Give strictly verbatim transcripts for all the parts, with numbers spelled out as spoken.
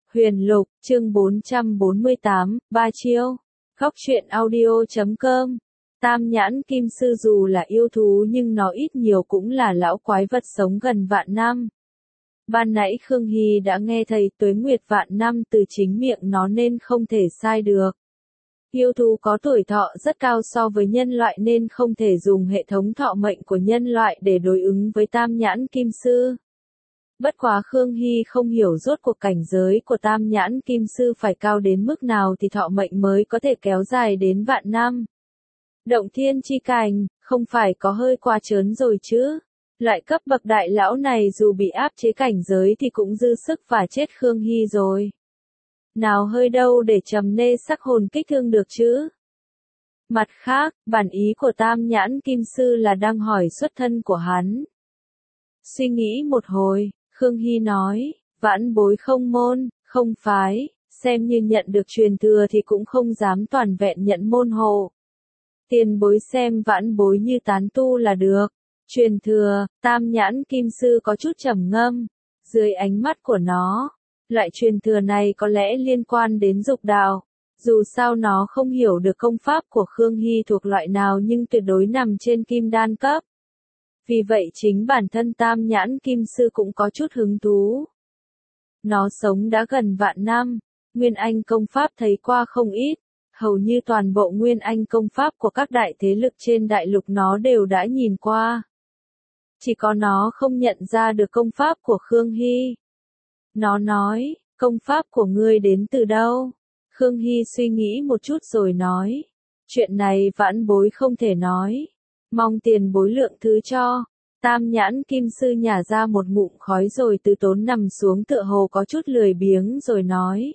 Huyền Lục, chương bốn trăm bốn mươi tám, Ba Chiêu. Góc truyện audio chấm com. Tam nhãn kim sư dù là yêu thú nhưng nó ít nhiều cũng là lão quái vật sống gần vạn năm. Ban nãy Khương Hy đã nghe thầy tuế nguyệt vạn năm từ chính miệng nó nên không thể sai được. Yêu thú có tuổi thọ rất cao so với nhân loại nên không thể dùng hệ thống thọ mệnh của nhân loại để đối ứng với tam nhãn kim sư. Bất quá Khương Hy không hiểu rốt cuộc cảnh giới của tam nhãn kim sư phải cao đến mức nào thì thọ mệnh mới có thể kéo dài đến vạn năm. Động thiên chi cảnh, không phải có hơi quá trớn rồi chứ. Loại cấp bậc đại lão này dù bị áp chế cảnh giới thì cũng dư sức và chết Khương Hy rồi. Nào hơi đâu để trầm nê sắc hồn kích thương được chứ. Mặt khác, bản ý của tam nhãn kim sư là đang hỏi xuất thân của hắn. Suy nghĩ một hồi, Khương Hy nói, vãn bối không môn, không phái, xem như nhận được truyền thừa thì cũng không dám toàn vẹn nhận môn hộ. Tiền bối xem vãn bối như tán tu là được. Truyền thừa, tam nhãn kim sư có chút trầm ngâm, dưới ánh mắt của nó. Loại truyền thừa này có lẽ liên quan đến dục đạo. Dù sao nó không hiểu được công pháp của Khương Hy thuộc loại nào nhưng tuyệt đối nằm trên kim đan cấp. Vì vậy chính bản thân tam nhãn kim sư cũng có chút hứng thú. Nó sống đã gần vạn năm, Nguyên Anh công pháp thấy qua không ít, hầu như toàn bộ Nguyên Anh công pháp của các đại thế lực trên đại lục nó đều đã nhìn qua. Chỉ có nó không nhận ra được công pháp của Khương Hy. Nó nói, công pháp của ngươi đến từ đâu? Khương Hy suy nghĩ một chút rồi nói, chuyện này vãn bối không thể nói. Mong tiền bối lượng thứ cho. Tam nhãn kim sư nhả ra một ngụm khói rồi từ tốn nằm xuống tựa hồ có chút lười biếng rồi nói.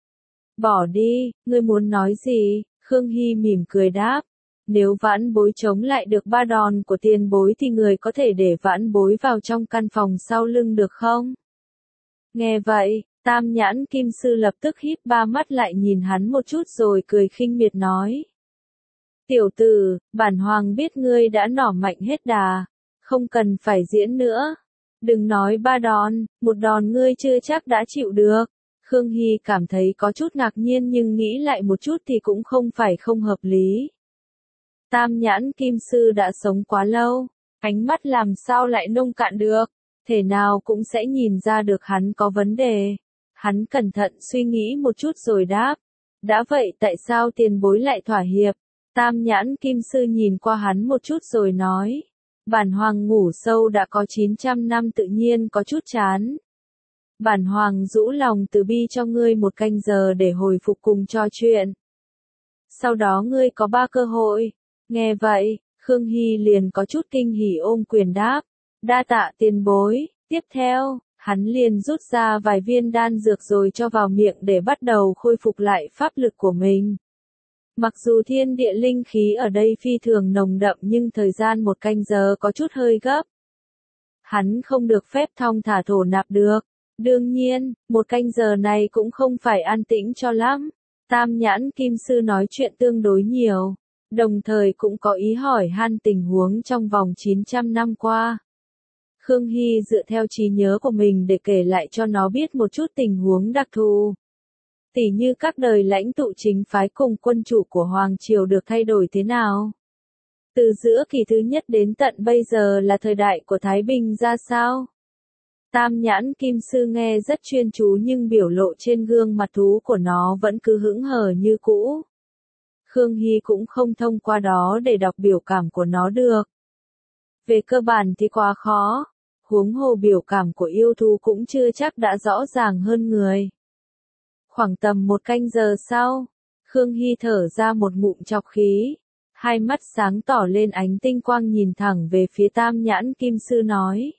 Bỏ đi, ngươi muốn nói gì? Khương Hy mỉm cười đáp. Nếu vãn bối chống lại được ba đòn của tiền bối thì người có thể để vãn bối vào trong căn phòng sau lưng được không? Nghe vậy, tam nhãn kim sư lập tức híp ba mắt lại nhìn hắn một chút rồi cười khinh miệt nói. Tiểu tử, bản hoàng biết ngươi đã nỏ mạnh hết đà, không cần phải diễn nữa. Đừng nói ba đòn, một đòn ngươi chưa chắc đã chịu được. Khương Hy cảm thấy có chút ngạc nhiên nhưng nghĩ lại một chút thì cũng không phải không hợp lý. Tam nhãn kim sư đã sống quá lâu, ánh mắt làm sao lại nông cạn được, thể nào cũng sẽ nhìn ra được hắn có vấn đề. Hắn cẩn thận suy nghĩ một chút rồi đáp. Đã vậy tại sao tiền bối lại thỏa hiệp? Tam nhãn kim sư nhìn qua hắn một chút rồi nói. Bản hoàng ngủ sâu đã có chín trăm năm tự nhiên có chút chán. Bản hoàng rũ lòng từ bi cho ngươi một canh giờ để hồi phục cùng trò chuyện. Sau đó ngươi có ba cơ hội. Nghe vậy, Khương Hy liền có chút kinh hỉ ôm quyền đáp. Đa tạ tiền bối. Tiếp theo, hắn liền rút ra vài viên đan dược rồi cho vào miệng để bắt đầu khôi phục lại pháp lực của mình. Mặc dù thiên địa linh khí ở đây phi thường nồng đậm nhưng thời gian một canh giờ có chút hơi gấp. Hắn không được phép thong thả thổ nạp được. Đương nhiên, một canh giờ này cũng không phải an tĩnh cho lắm. Tam nhãn kim sư nói chuyện tương đối nhiều, đồng thời cũng có ý hỏi han tình huống trong vòng chín trăm năm qua. Khương Hy dựa theo trí nhớ của mình để kể lại cho nó biết một chút tình huống đặc thù. Tỉ như các đời lãnh tụ chính phái cùng quân chủ của Hoàng Triều được thay đổi thế nào. Từ giữa kỳ thứ nhất đến tận bây giờ là thời đại của Thái Bình ra sao. Tam nhãn kim sư nghe rất chuyên chú nhưng biểu lộ trên gương mặt thú của nó vẫn cứ hững hờ như cũ. Khương Hy cũng không thông qua đó để đọc biểu cảm của nó được. Về cơ bản thì quá khó, huống hồ biểu cảm của yêu thú cũng chưa chắc đã rõ ràng hơn người. Khoảng tầm một canh giờ sau, Khương Hy thở ra một ngụm trọc khí, hai mắt sáng tỏ lên ánh tinh quang nhìn thẳng về phía tam nhãn kim sư nói.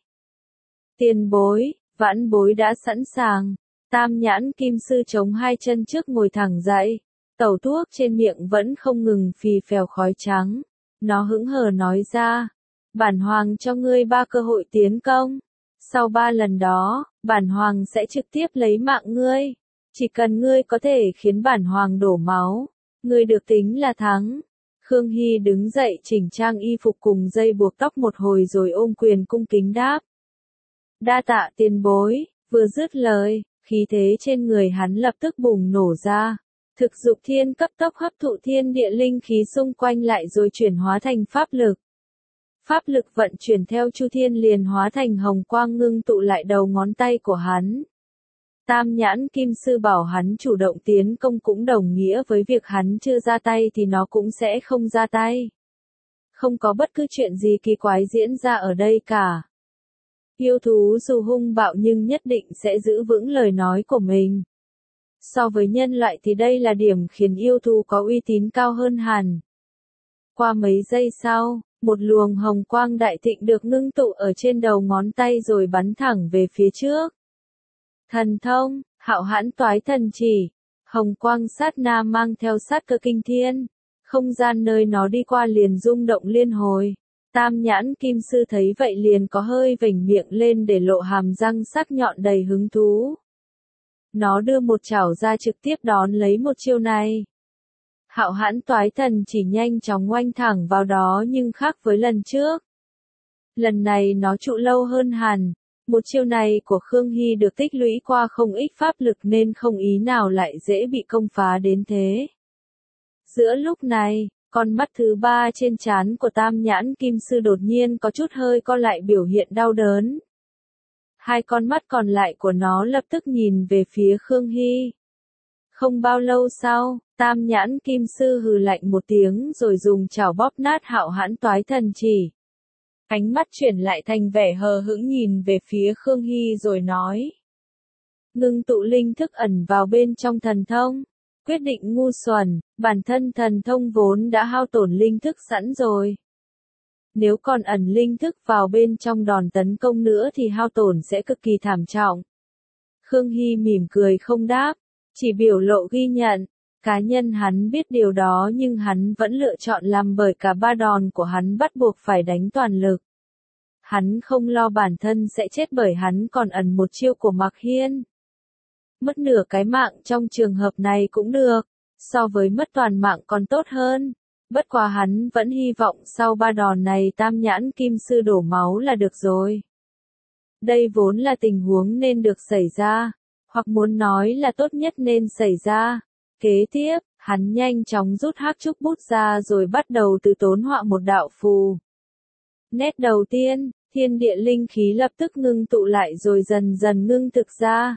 Tiền bối, vãn bối đã sẵn sàng. Tam nhãn kim sư chống hai chân trước ngồi thẳng dậy, tẩu thuốc trên miệng vẫn không ngừng phì phèo khói trắng. Nó hững hờ nói ra, bản hoàng cho ngươi ba cơ hội tiến công. Sau ba lần đó, bản hoàng sẽ trực tiếp lấy mạng ngươi. Chỉ cần ngươi có thể khiến bản hoàng đổ máu, ngươi được tính là thắng. Khương Hy đứng dậy chỉnh trang y phục cùng dây buộc tóc một hồi rồi ôm quyền cung kính đáp. Đa tạ tiền bối. Vừa dứt lời, khí thế trên người hắn lập tức bùng nổ ra. Thực dục thiên cấp tốc hấp thụ thiên địa linh khí xung quanh lại rồi chuyển hóa thành pháp lực. Pháp lực vận chuyển theo chu thiên liền hóa thành hồng quang ngưng tụ lại đầu ngón tay của hắn. Tam nhãn kim sư bảo hắn chủ động tiến công cũng đồng nghĩa với việc hắn chưa ra tay thì nó cũng sẽ không ra tay. Không có bất cứ chuyện gì kỳ quái diễn ra ở đây cả. Yêu thú dù hung bạo nhưng nhất định sẽ giữ vững lời nói của mình. So với nhân loại thì đây là điểm khiến yêu thú có uy tín cao hơn hẳn. Qua mấy giây sau, một luồng hồng quang đại thịnh được ngưng tụ ở trên đầu ngón tay rồi bắn thẳng về phía trước. Thần thông, hạo hãn toái thần chỉ, hồng quang sát na mang theo sát cơ kinh thiên, không gian nơi nó đi qua liền rung động liên hồi. Tam nhãn kim sư thấy vậy liền có hơi vểnh miệng lên để lộ hàm răng sắc nhọn đầy hứng thú. Nó đưa một chảo ra trực tiếp đón lấy một chiêu này. Hạo hãn toái thần chỉ nhanh chóng oanh thẳng vào đó nhưng khác với lần trước. Lần này nó trụ lâu hơn hẳn. Một chiêu này của Khương Hy được tích lũy qua không ít pháp lực nên không ý nào lại dễ bị công phá đến thế. Giữa lúc này, con mắt thứ ba trên trán của tam nhãn kim sư đột nhiên có chút hơi co lại biểu hiện đau đớn. Hai con mắt còn lại của nó lập tức nhìn về phía Khương Hy. Không bao lâu sau, tam nhãn kim sư hừ lạnh một tiếng rồi dùng chảo bóp nát hạo hãn toái thần chỉ. Ánh mắt chuyển lại thành vẻ hờ hững nhìn về phía Khương Hy rồi nói. Ngưng tụ linh thức ẩn vào bên trong thần thông. Quyết định ngu xuẩn, bản thân thần thông vốn đã hao tổn linh thức sẵn rồi. Nếu còn ẩn linh thức vào bên trong đòn tấn công nữa thì hao tổn sẽ cực kỳ thảm trọng. Khương Hy mỉm cười không đáp, chỉ biểu lộ ghi nhận. Cá nhân hắn biết điều đó nhưng hắn vẫn lựa chọn làm bởi cả ba đòn của hắn bắt buộc phải đánh toàn lực. Hắn không lo bản thân sẽ chết bởi hắn còn ẩn một chiêu của Mạc Hiên. Mất nửa cái mạng trong trường hợp này cũng được, so với mất toàn mạng còn tốt hơn. Bất quá hắn vẫn hy vọng sau ba đòn này tam nhãn kim sư đổ máu là được rồi. Đây vốn là tình huống nên được xảy ra, hoặc muốn nói là tốt nhất nên xảy ra. Kế tiếp, hắn nhanh chóng rút hắc trúc bút ra rồi bắt đầu từ tốn họa một đạo phù. Nét đầu tiên, thiên địa linh khí lập tức ngưng tụ lại rồi dần dần ngưng thực ra.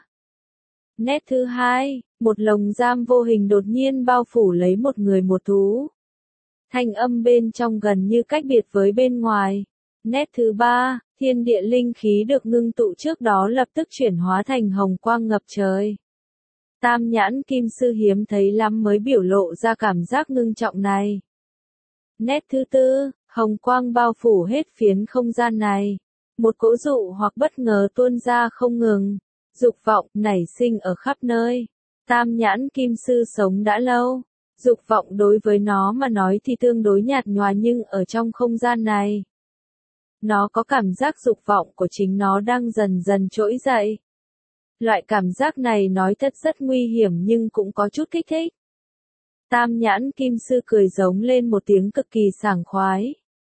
Nét thứ hai, một lồng giam vô hình đột nhiên bao phủ lấy một người một thú. Thanh âm bên trong gần như cách biệt với bên ngoài. Nét thứ ba, thiên địa linh khí được ngưng tụ trước đó lập tức chuyển hóa thành hồng quang ngập trời. Tam nhãn kim sư hiếm thấy lắm mới biểu lộ ra cảm giác ngưng trọng này. Nét thứ tư, hồng quang bao phủ hết phiến không gian này. Một cỗ dụ hoặc bất ngờ tuôn ra không ngừng. Dục vọng nảy sinh ở khắp nơi. Tam nhãn kim sư sống đã lâu. Dục vọng đối với nó mà nói thì tương đối nhạt nhòa nhưng ở trong không gian này. Nó có cảm giác dục vọng của chính nó đang dần dần trỗi dậy. Loại cảm giác này nói thật rất nguy hiểm nhưng cũng có chút kích thích. Tam nhãn kim sư cười giống lên một tiếng cực kỳ sảng khoái.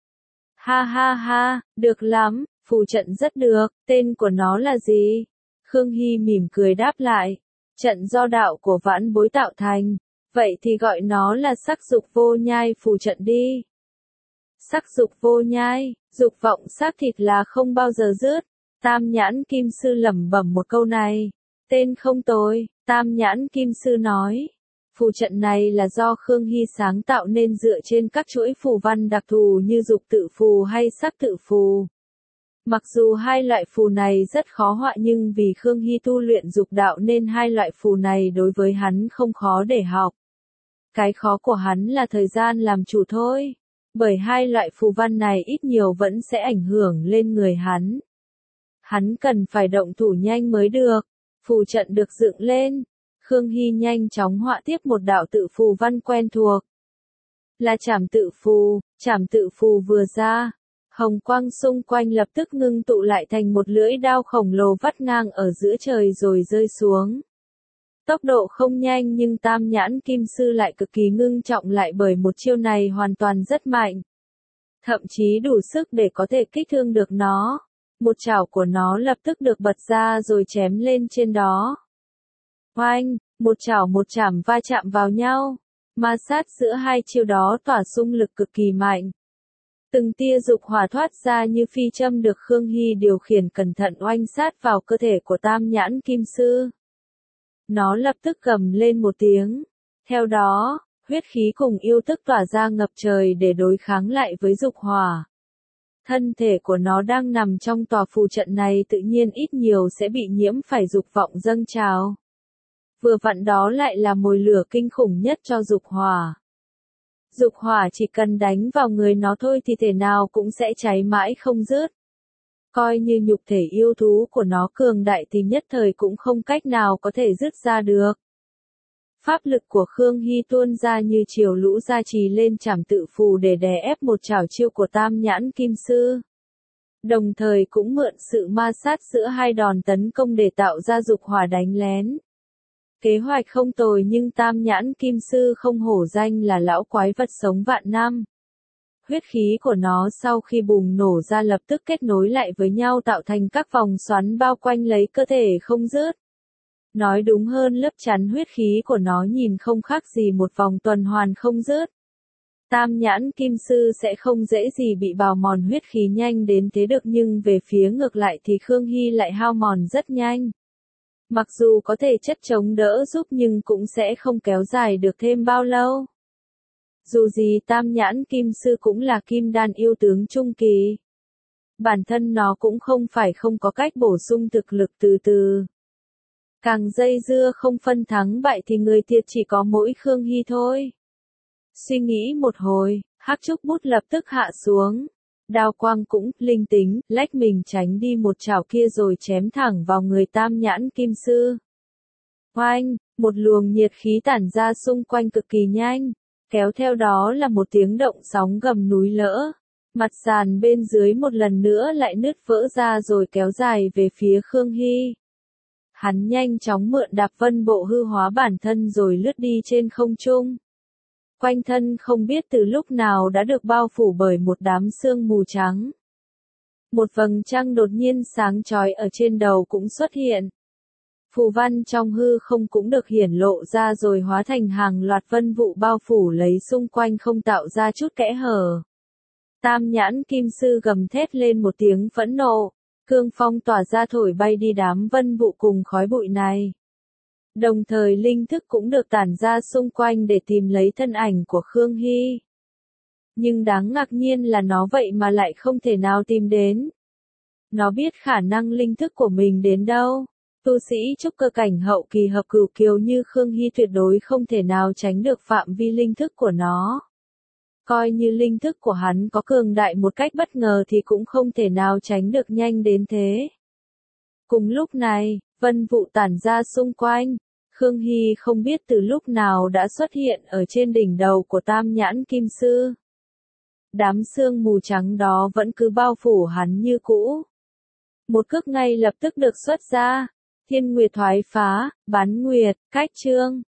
Ha ha ha, được lắm, phù trận rất được, tên của nó là gì? Khương Hy mỉm cười đáp lại. Trận do đạo của vãn bối tạo thành, vậy thì gọi nó là sắc dục vô nhai phù trận đi. Sắc dục vô nhai, dục vọng xác thịt là không bao giờ dứt. Tam nhãn kim sư lẩm bẩm một câu này. Tên không tồi, tam nhãn kim sư nói. Phù trận này là do Khương Hy sáng tạo nên dựa trên các chuỗi phù văn đặc thù như dục tự phù hay sắc tự phù. Mặc dù hai loại phù này rất khó họa nhưng vì Khương Hy tu luyện dục đạo nên hai loại phù này đối với hắn không khó để học. Cái khó của hắn là thời gian làm chủ thôi. Bởi hai loại phù văn này ít nhiều vẫn sẽ ảnh hưởng lên người hắn. Hắn cần phải động thủ nhanh mới được. Phù trận được dựng lên. Khương Hy nhanh chóng họa tiếp một đạo tự phù văn quen thuộc. Là trảm tự phù, trảm tự phù vừa ra. Hồng quang xung quanh lập tức ngưng tụ lại thành một lưỡi đao khổng lồ vắt ngang ở giữa trời rồi rơi xuống. Tốc độ không nhanh nhưng tam nhãn kim sư lại cực kỳ ngưng trọng lại bởi một chiêu này hoàn toàn rất mạnh. Thậm chí đủ sức để có thể kích thương được nó. Một chảo của nó lập tức được bật ra rồi chém lên trên đó. Oanh, một chảo một chảm va chạm vào nhau. Ma sát giữa hai chiêu đó tỏa xung lực cực kỳ mạnh. Từng tia dục hỏa thoát ra như phi châm được Khương Hy điều khiển cẩn thận oanh sát vào cơ thể của Tam Nhãn Kim Sư. Nó lập tức gầm lên một tiếng. Theo đó, huyết khí cùng yêu tức tỏa ra ngập trời để đối kháng lại với dục hỏa. Thân thể của nó đang nằm trong tòa phù trận này tự nhiên ít nhiều sẽ bị nhiễm phải dục vọng dâng trào. Vừa vặn đó lại là mồi lửa kinh khủng nhất cho dục hỏa. Dục hỏa chỉ cần đánh vào người nó thôi thì thể nào cũng sẽ cháy mãi không dứt. Coi như nhục thể yêu thú của nó cường đại thì nhất thời cũng không cách nào có thể dứt ra được. Pháp lực của Khương Hy tuôn ra như triều lũ gia trì lên trảm tự phù để đè ép một trảo chiêu của Tam Nhãn Kim Sư. Đồng thời cũng mượn sự ma sát giữa hai đòn tấn công để tạo ra dục hỏa đánh lén. Kế hoạch không tồi nhưng Tam Nhãn Kim Sư không hổ danh là lão quái vật sống vạn năm. Huyết khí của nó sau khi bùng nổ ra lập tức kết nối lại với nhau tạo thành các vòng xoắn bao quanh lấy cơ thể không dứt. Nói đúng hơn lớp chắn huyết khí của nó nhìn không khác gì một vòng tuần hoàn không dứt. Tam Nhãn Kim Sư sẽ không dễ gì bị bào mòn huyết khí nhanh đến thế được nhưng về phía ngược lại thì Khương Hy lại hao mòn rất nhanh. Mặc dù có thể chất chống đỡ giúp nhưng cũng sẽ không kéo dài được thêm bao lâu. Dù gì Tam Nhãn Kim Sư cũng là kim đan yêu tướng trung kỳ. Bản thân nó cũng không phải không có cách bổ sung thực lực từ từ. Càng dây dưa không phân thắng bại thì người thiệt chỉ có mỗi Khương Hy thôi. Suy nghĩ một hồi, hắc trúc bút lập tức hạ xuống. Đao quang cũng linh tính, lách mình tránh đi một chảo kia rồi chém thẳng vào người Tam Nhãn Kim Sư. Oanh, một luồng nhiệt khí tản ra xung quanh cực kỳ nhanh, kéo theo đó là một tiếng động sóng gầm núi lỡ. Mặt sàn bên dưới một lần nữa lại nứt vỡ ra rồi kéo dài về phía Khương Hy. Hắn nhanh chóng mượn đạp vân bộ hư hóa bản thân rồi lướt đi trên không trung. Quanh thân không biết từ lúc nào đã được bao phủ bởi một đám sương mù trắng. Một vầng trăng đột nhiên sáng chói ở trên đầu cũng xuất hiện. Phù văn trong hư không cũng được hiển lộ ra rồi hóa thành hàng loạt vân vụ bao phủ lấy xung quanh không tạo ra chút kẽ hở. Tam Nhãn Kim Sư gầm thét lên một tiếng phẫn nộ. Cương phong tỏa ra thổi bay đi đám vân vụ cùng khói bụi này. Đồng thời linh thức cũng được tản ra xung quanh để tìm lấy thân ảnh của Khương Hy. Nhưng đáng ngạc nhiên là nó vậy mà lại không thể nào tìm đến. Nó biết khả năng linh thức của mình đến đâu. Tu sĩ trúc cơ cảnh hậu kỳ hợp cửu kiều như Khương Hy tuyệt đối không thể nào tránh được phạm vi linh thức của nó. Coi như linh thức của hắn có cường đại một cách bất ngờ thì cũng không thể nào tránh được nhanh đến thế. Cùng lúc này, vân vụ tản ra xung quanh, Khương Hy không biết từ lúc nào đã xuất hiện ở trên đỉnh đầu của Tam Nhãn Kim Sư. Đám sương mù trắng đó vẫn cứ bao phủ hắn như cũ. Một cước ngay lập tức được xuất ra, Thiên Nguyệt thoái phá, bán nguyệt, cách chương.